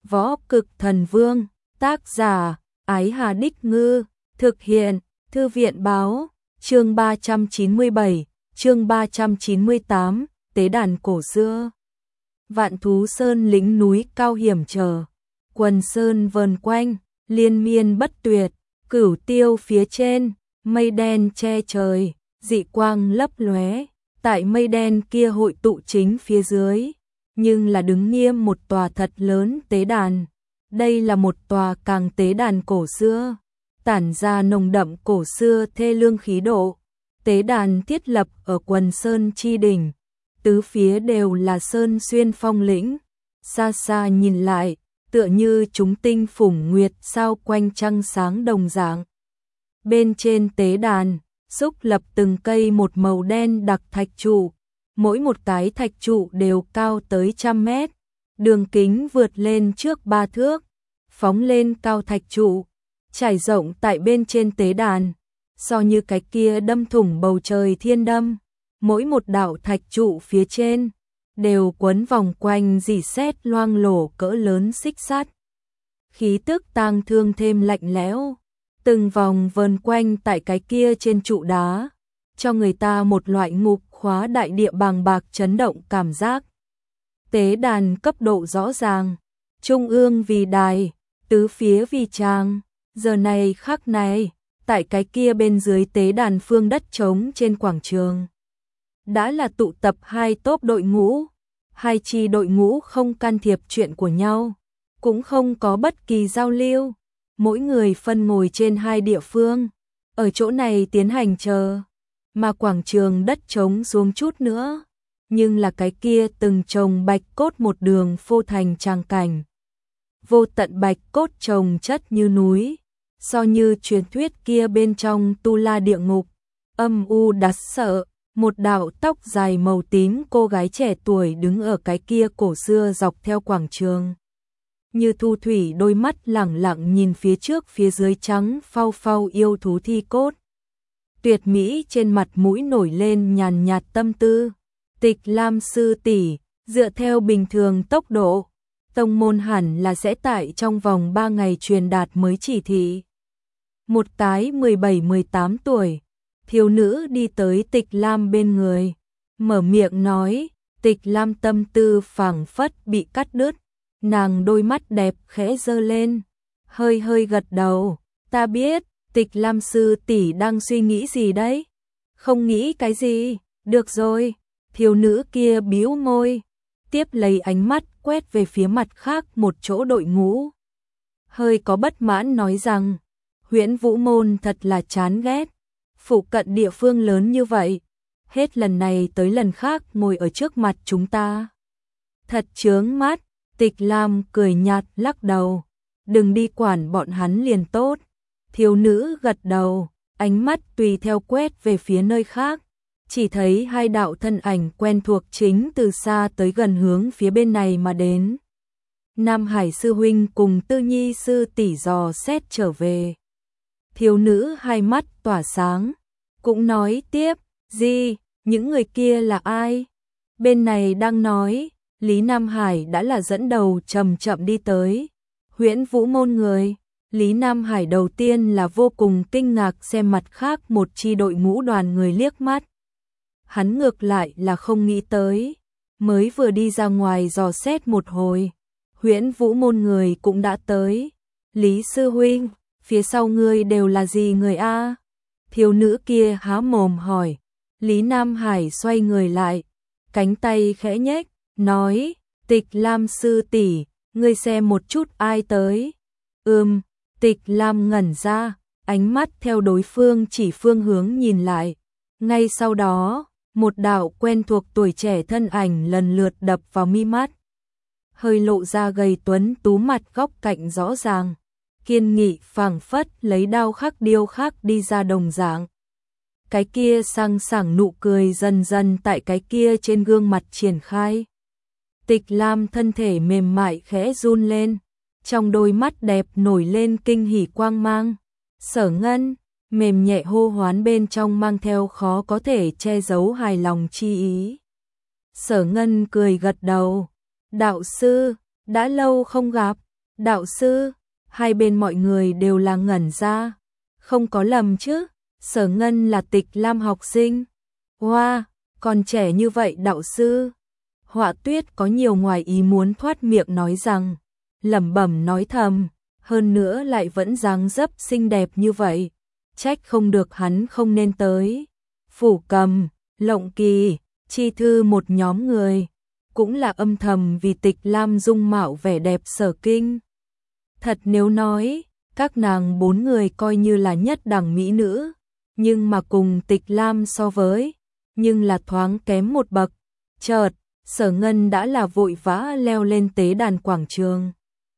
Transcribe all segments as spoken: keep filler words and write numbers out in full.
Võ Cực Thần Vương, tác giả, Ái Hà Đích Ngư, thực hiện, Thư viện Báo, chương ba trăm chín mươi bảy, chương ba trăm chín mươi tám, tế đàn cổ xưa. Vạn Thú Sơn lĩnh núi cao hiểm trở, quần sơn vờn quanh, liên miên bất tuyệt, cửu tiêu phía trên, mây đen che trời, dị quang lấp lóe, tại mây đen kia hội tụ chính phía dưới, nhưng là đứng nghiêm một tòa thật lớn tế đàn. Đây là một tòa càng tế đàn cổ xưa, tản ra nồng đậm cổ xưa thê lương khí độ. Tế đàn thiết lập ở quần sơn chi đỉnh, tứ phía đều là sơn xuyên phong lĩnh, xa xa nhìn lại, tựa như chúng tinh phủng nguyệt sao quanh trăng sáng đồng dạng. Bên trên tế đàn, xúc lập từng cây một màu đen đặc thạch trụ, mỗi một cái thạch trụ đều cao tới trăm mét, đường kính vượt lên trước ba thước, phóng lên cao thạch trụ, trải rộng tại bên trên tế đàn, so như cái kia đâm thủng bầu trời thiên đâm, mỗi một đạo thạch trụ phía trên đều quấn vòng quanh rỉ sét loang lổ cỡ lớn xích sắt. Khí tức tang thương thêm lạnh lẽo, từng vòng vờn quanh tại cái kia trên trụ đá, cho người ta một loại ngục khóa đại địa bàng bạc chấn động cảm giác. Tế đàn cấp độ rõ ràng, trung ương vì đài, tứ phía vì tràng, giờ này khắc này, tại cái kia bên dưới tế đàn phương đất trống trên quảng trường. Đã là tụ tập hai tốp đội ngũ, hai chi đội ngũ không can thiệp chuyện của nhau, cũng không có bất kỳ giao lưu, mỗi người phân ngồi trên hai địa phương, ở chỗ này tiến hành chờ, mà quảng trường đất trống xuống chút nữa, nhưng là cái kia từng trồng bạch cốt một đường phô thành tràng cảnh. Vô tận bạch cốt trồng chất như núi, so như truyền thuyết kia bên trong tu la địa ngục, âm u đắt sợ. Một đạo tóc dài màu tím cô gái trẻ tuổi đứng ở cái kia cổ xưa dọc theo quảng trường. Như thu thủy đôi mắt lẳng lặng nhìn phía trước phía dưới trắng phau phau yêu thú thi cốt. Tuyệt mỹ trên mặt mũi nổi lên nhàn nhạt tâm tư. Tịch Lam sư tỷ, dựa theo bình thường tốc độ, tông môn hẳn là sẽ tại trong vòng ba ngày truyền đạt mới chỉ thị. Một cái mười bảy mười tám tuổi, thiếu nữ đi tới Tịch Lam bên người, mở miệng nói. Tịch Lam tâm tư phảng phất bị cắt đứt, nàng đôi mắt đẹp khẽ giơ lên, hơi hơi gật đầu. Ta biết, Tịch Lam sư tỷ đang suy nghĩ gì đấy? Không nghĩ cái gì, được rồi. Thiếu nữ kia bĩu môi, tiếp lấy ánh mắt quét về phía mặt khác một chỗ đội ngũ. Hơi có bất mãn nói rằng, Huyễn Vũ môn thật là chán ghét. Phụ cận địa phương lớn như vậy, hết lần này tới lần khác ngồi ở trước mặt chúng ta. Thật chướng mắt. Tịch Lam cười nhạt lắc đầu, đừng đi quản bọn hắn liền tốt. Thiếu nữ gật đầu, ánh mắt tùy theo quét về phía nơi khác, chỉ thấy hai đạo thân ảnh quen thuộc chính từ xa tới gần hướng phía bên này mà đến. Nam Hải sư huynh cùng Tư Nhi sư tỷ dò xét trở về. Thiếu nữ hai mắt tỏa sáng, cũng nói tiếp, gì, những người kia là ai? Bên này đang nói, Lý Nam Hải đã là dẫn đầu chậm chậm đi tới. Huyễn Vũ môn người. Lý Nam Hải đầu tiên là vô cùng kinh ngạc xem mặt khác một chi đội ngũ đoàn người liếc mắt. Hắn ngược lại là không nghĩ tới, mới vừa đi ra ngoài dò xét một hồi, Huyễn Vũ môn người cũng đã tới. Lý sư huynh, phía sau ngươi đều là gì người a? Thiếu nữ kia há mồm hỏi. Lý Nam Hải xoay người lại, cánh tay khẽ nhếch, nói, Tịch Lam sư tỷ, ngươi xem một chút ai tới. Ừm. Tịch Lam ngẩn ra, ánh mắt theo đối phương chỉ phương hướng nhìn lại. Ngay sau đó, một đạo quen thuộc tuổi trẻ thân ảnh lần lượt đập vào mi mắt. Hơi lộ ra gầy tuấn tú mặt góc cạnh rõ ràng, kiên nghị phảng phất lấy đao khắc điêu khắc đi ra đồng dạng. Cái kia sang sảng nụ cười dần dần tại cái kia trên gương mặt triển khai. Tịch Lam thân thể mềm mại khẽ run lên, trong đôi mắt đẹp nổi lên kinh hỉ quang mang. Sở Ngân, mềm nhẹ hô hoán bên trong mang theo khó có thể che giấu hài lòng chi ý. Sở Ngân cười gật đầu, đạo sư, đã lâu không gặp. Đạo sư, hai bên mọi người đều là ngẩn ra. Không có lầm chứ, Sở Ngân là Tịch Lam học sinh. Wow, còn trẻ như vậy đạo sư. Họa Tuyết có nhiều ngoài ý muốn thoát miệng nói rằng, lẩm bẩm nói thầm, hơn nữa lại vẫn dáng dấp xinh đẹp như vậy. Trách không được hắn không nên tới. Phủ Cầm, Lộng Kỳ, Chi Thư một nhóm người, cũng là âm thầm vì Tịch Lam dung mạo vẻ đẹp sở kinh. Thật nếu nói, các nàng bốn người coi như là nhất đẳng mỹ nữ, nhưng mà cùng Tịch Lam so với, nhưng là thoáng kém một bậc. Chợt, Sở Ngân đã là vội vã leo lên tế đàn quảng trường.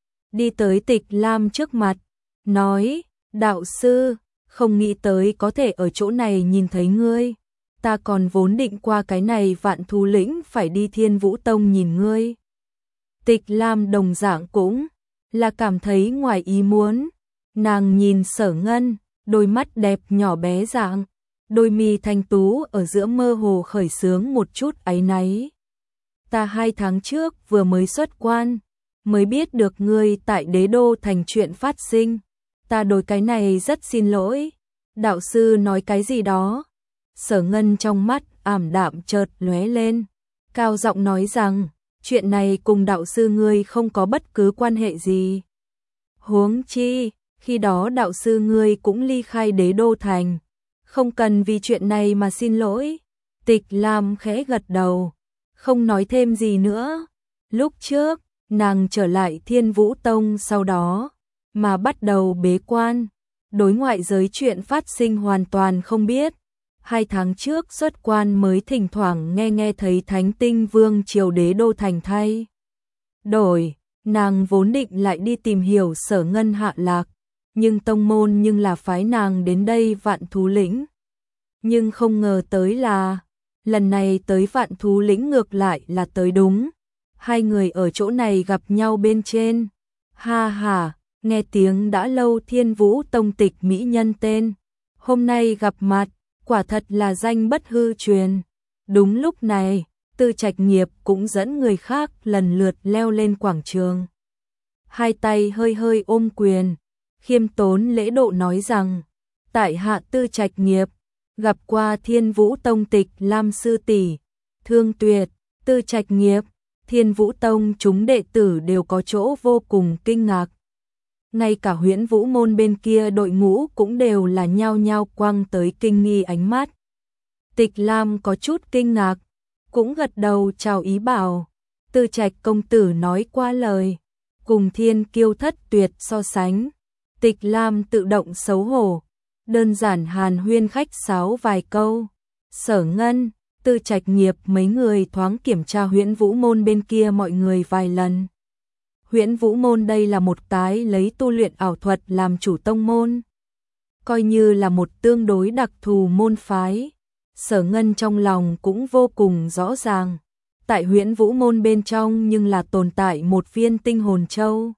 Đi tới Tịch Lam trước mặt, nói, đạo sư, không nghĩ tới có thể ở chỗ này nhìn thấy ngươi. Ta còn vốn định qua cái này Vạn Thú Lĩnh phải đi Thiên Vũ Tông nhìn ngươi. Tịch Lam đồng dạng cũng là cảm thấy ngoài ý muốn. Nàng nhìn Sở Ngân, đôi mắt đẹp nhỏ bé dạng, đôi mi thanh tú ở giữa mơ hồ khởi sướng một chút áy náy. Ta hai tháng trước vừa mới xuất quan, mới biết được ngươi tại Đế Đô thành chuyện phát sinh. Ta đối cái này rất xin lỗi. Đạo sư nói cái gì đó? Sở Ngân trong mắt ảm đạm chợt lóe lên, cao giọng nói rằng, chuyện này cùng đạo sư ngươi không có bất cứ quan hệ gì. Huống chi, khi đó đạo sư ngươi cũng ly khai Đế Đô thành, không cần vì chuyện này mà xin lỗi. Tịch Lam khẽ gật đầu, không nói thêm gì nữa. Lúc trước, nàng trở lại Thiên Vũ Tông sau đó, mà bắt đầu bế quan, đối ngoại giới chuyện phát sinh hoàn toàn không biết. Hai tháng trước xuất quan mới thỉnh thoảng nghe nghe thấy Thánh Tinh Vương triều Đế Đô thành thay đổi, nàng vốn định lại đi tìm hiểu Sở Ngân hạ lạc, nhưng tông môn nhưng là phái nàng đến đây Vạn Thú Lĩnh. Nhưng không ngờ tới là, lần này tới Vạn Thú Lĩnh ngược lại là tới đúng. Hai người ở chỗ này gặp nhau bên trên. Ha ha, nghe tiếng đã lâu Thiên Vũ Tông Tịch mỹ nhân tên. Hôm nay gặp mặt, quả thật là danh bất hư truyền. Đúng lúc này, Tư Trạch Nghiệp cũng dẫn người khác lần lượt leo lên quảng trường. Hai tay hơi hơi ôm quyền, khiêm tốn lễ độ nói rằng, tại hạ Tư Trạch Nghiệp, gặp qua Thiên Vũ Tông Tịch Lam sư tỷ, Thương Tuyệt. Tư Trạch Nghiệp, Thiên Vũ Tông chúng đệ tử đều có chỗ vô cùng kinh ngạc. Ngay cả Huyễn Vũ môn bên kia đội ngũ cũng đều là nhao nhao quăng tới kinh nghi ánh mắt. Tịch Lam có chút kinh ngạc, cũng gật đầu chào ý bảo. Tư Trạch công tử nói qua lời, cùng Thiên Kiêu Thất Tuyệt so sánh. Tịch Lam tự động xấu hổ, đơn giản hàn huyên khách sáo vài câu. Sở Ngân, Tư Trạch Nghiệp mấy người thoáng kiểm tra Huyễn Vũ môn bên kia mọi người vài lần. Huyễn Vũ môn đây là một cái lấy tu luyện ảo thuật làm chủ tông môn, coi như là một tương đối đặc thù môn phái. Sở Ngân trong lòng cũng vô cùng rõ ràng, tại Huyễn Vũ môn bên trong nhưng là tồn tại một viên tinh hồn châu.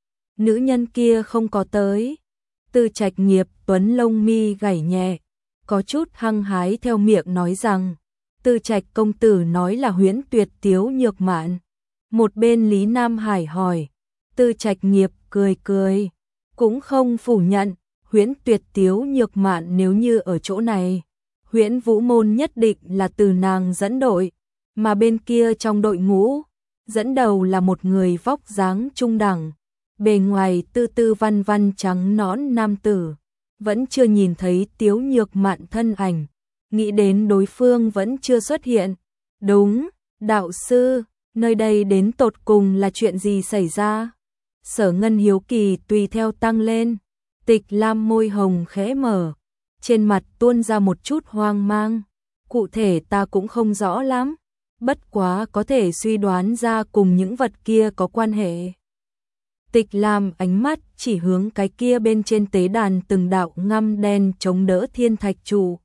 Nữ nhân kia không có tới. Tư Trạch Nghiệp tuấn lông mi gảy nhẹ, có chút hăng hái theo miệng nói rằng, Tư Trạch công tử nói là Huyễn Tuyệt Tiếu Nhược Mạn. Một bên Lý Nam Hải hỏi, Tư Trạch Nghiệp cười cười, cũng không phủ nhận. Huyễn Tuyệt Tiếu Nhược Mạn nếu như ở chỗ này, Huyễn Vũ môn nhất định là từ nàng dẫn đội, mà bên kia trong đội ngũ, dẫn đầu là một người vóc dáng trung đẳng, bề ngoài tư tư văn văn trắng nõn nam tử, vẫn chưa nhìn thấy Tiếu Nhược Mạn thân ảnh, nghĩ đến đối phương vẫn chưa xuất hiện. Đúng, đạo sư, nơi đây đến tột cùng là chuyện gì xảy ra? Sở Ngân hiếu kỳ tùy theo tăng lên. Tịch Lam môi hồng khẽ mở, trên mặt tuôn ra một chút hoang mang. Cụ thể ta cũng không rõ lắm, bất quá có thể suy đoán ra cùng những vật kia có quan hệ. Tịch Lam ánh mắt chỉ hướng cái kia bên trên tế đàn từng đạo ngăm đen chống đỡ thiên thạch trụ.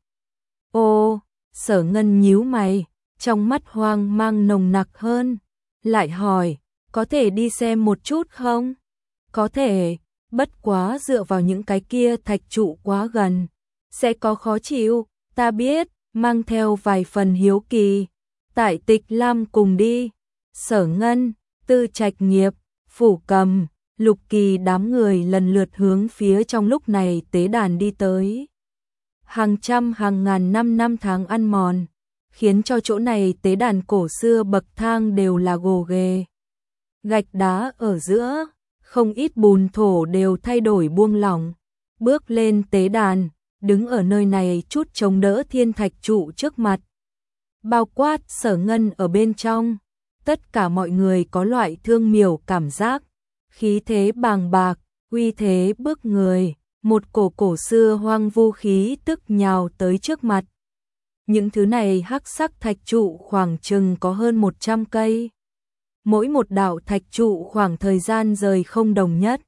Ô, Sở Ngân nhíu mày, trong mắt hoang mang nồng nặc hơn, lại hỏi, có thể đi xem một chút không? Có thể, bất quá dựa vào những cái kia thạch trụ quá gần, sẽ có khó chịu, ta biết, mang theo vài phần hiếu kỳ. Tại Tịch Lam cùng đi. Sở Ngân, Tư Trạch Nghiệp, Phủ Cầm, Lục Kỳ đám người lần lượt hướng phía trong lúc này tế đàn đi tới. Hàng trăm hàng ngàn năm năm tháng ăn mòn, khiến cho chỗ này tế đàn cổ xưa bậc thang đều là gồ ghề. Gạch đá ở giữa, không ít bùn thổ đều thay đổi buông lỏng. Bước lên tế đàn, đứng ở nơi này chút chống đỡ thiên thạch trụ trước mặt. Bao quát Sở Ngân ở bên trong, tất cả mọi người có loại thương miểu cảm giác, khí thế bàng bạc, uy thế bức người, một cổ cổ xưa hoang vu khí tức nhào tới trước mặt. Những thứ này hắc sắc thạch trụ khoảng chừng có hơn một trăm cây. Mỗi một đạo thạch trụ khoảng thời gian rời không đồng nhất.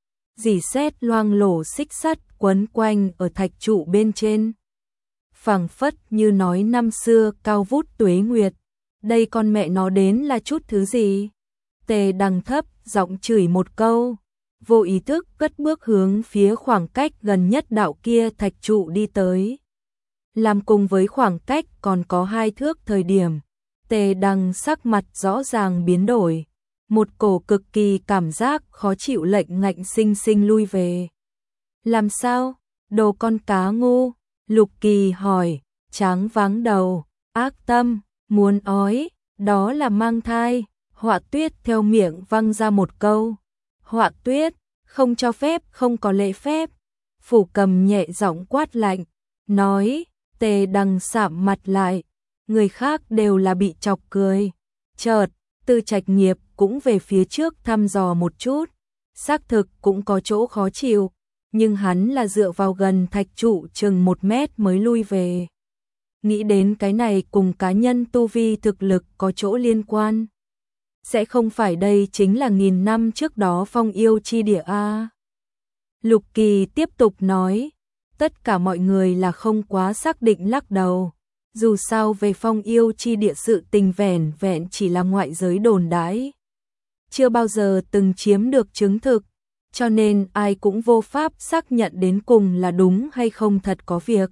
Dỉ sét loang lổ xích sắt quấn quanh ở thạch trụ bên trên. Phảng phất như nói năm xưa cao vút tuế nguyệt. Đây con mẹ nó đến là chút thứ gì? Tề Đằng thấp giọng chửi một câu, vô ý thức cất bước hướng phía khoảng cách gần nhất đạo kia thạch trụ đi tới. Làm cùng với khoảng cách còn có hai thước thời điểm, Tề Đằng sắc mặt rõ ràng biến đổi, một cổ cực kỳ cảm giác khó chịu lệnh ngạnh sinh sinh lui về. Làm sao? Đồ con cá ngu, Lục Kỳ hỏi, tráng váng đầu, ác tâm, muốn ói, đó là mang thai. Họa Tuyết theo miệng văng ra một câu. Họa Tuyết, không cho phép, không có lễ phép. Phủ Cầm nhẹ giọng quát lạnh, nói. Tề Đằng sạm mặt lại, người khác đều là bị chọc cười. Chợt, Tư Trạch Nghiệp cũng về phía trước thăm dò một chút, xác thực cũng có chỗ khó chịu, nhưng hắn là dựa vào gần thạch trụ chừng một mét mới lui về. Nghĩ đến cái này cùng cá nhân tu vi thực lực có chỗ liên quan. Sẽ không phải đây chính là nghìn năm trước đó phong yêu chi địa a? Lục Kỳ tiếp tục nói. Tất cả mọi người là không quá xác định lắc đầu. Dù sao về phong yêu chi địa sự tình vẻn vẹn chỉ là ngoại giới đồn đãi. Chưa bao giờ từng chiếm được chứng thực. Cho nên ai cũng vô pháp xác nhận đến cùng là đúng hay không thật có việc.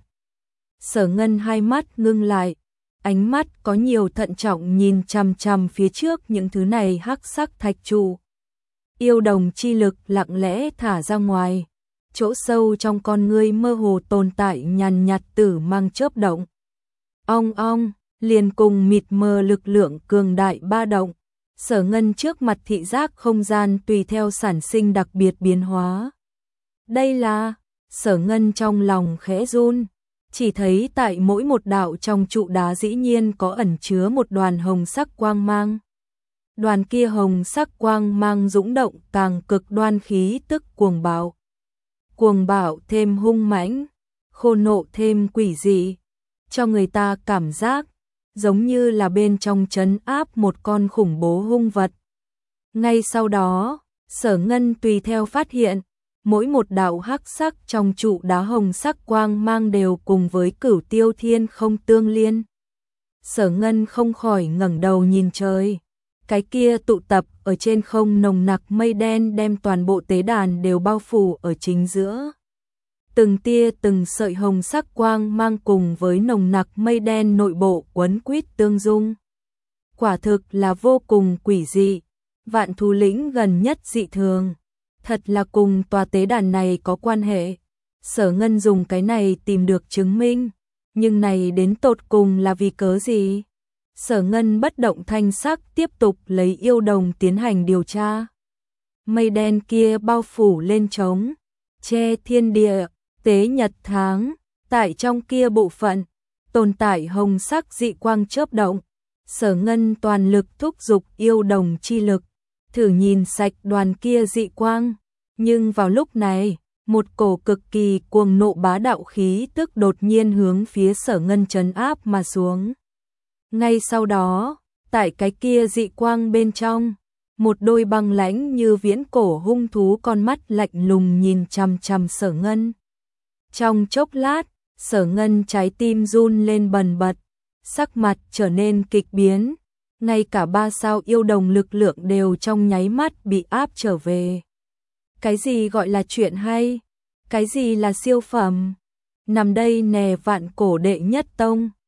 Sở Ngân hai mắt ngưng lại. Ánh mắt có nhiều thận trọng nhìn chằm chằm phía trước những thứ này hắc sắc thạch trụ. Yêu đồng chi lực lặng lẽ thả ra ngoài. Chỗ sâu trong con ngươi mơ hồ tồn tại nhàn nhạt tử mang chớp động. Ong ong, liền cùng mịt mờ lực lượng cường đại ba động. Sở Ngân trước mặt thị giác không gian tùy theo sản sinh đặc biệt biến hóa. Đây là, Sở Ngân trong lòng khẽ run. Chỉ thấy tại mỗi một đạo trong trụ đá dĩ nhiên có ẩn chứa một đoàn hồng sắc quang mang. Đoàn kia hồng sắc quang mang dũng động càng cực đoan khí tức cuồng bạo. Cuồng bạo thêm hung mãnh, khô nộ thêm quỷ dị, cho người ta cảm giác giống như là bên trong trấn áp một con khủng bố hung vật. Ngay sau đó, Sở Ngân tùy theo phát hiện, mỗi một đạo hắc sắc trong trụ đá hồng sắc quang mang đều cùng với Cửu Tiêu Thiên không tương liên. Sở Ngân không khỏi ngẩng đầu nhìn trời. Cái kia tụ tập ở trên không nồng nặc mây đen đem toàn bộ tế đàn đều bao phủ ở chính giữa. Từng tia từng sợi hồng sắc quang mang cùng với nồng nặc mây đen nội bộ quấn quýt tương dung. Quả thực là vô cùng quỷ dị, Vạn Thú Lĩnh gần nhất dị thường. Thật là cùng tòa tế đàn này có quan hệ. Sở Ngân dùng cái này tìm được chứng minh, nhưng này đến tột cùng là vì cớ gì? Sở Ngân bất động thanh sắc tiếp tục lấy yêu đồng tiến hành điều tra. Mây đen kia bao phủ lên trống, che thiên địa, tế nhật tháng, tại trong kia bộ phận, tồn tại hồng sắc dị quang chớp động. Sở Ngân toàn lực thúc giục yêu đồng chi lực, thử nhìn sạch đoàn kia dị quang. Nhưng vào lúc này, một cổ cực kỳ cuồng nộ bá đạo khí tức đột nhiên hướng phía Sở Ngân trấn áp mà xuống. Ngay sau đó, tại cái kia dị quang bên trong, một đôi băng lãnh như viễn cổ hung thú con mắt lạnh lùng nhìn chằm chằm Sở Ngân. Trong chốc lát, Sở Ngân trái tim run lên bần bật, sắc mặt trở nên kịch biến, ngay cả ba sao yêu đồng lực lượng đều trong nháy mắt bị áp trở về. Cái gì gọi là chuyện hay? Cái gì là siêu phẩm? Nằm đây nè Vạn Cổ đệ nhất tông.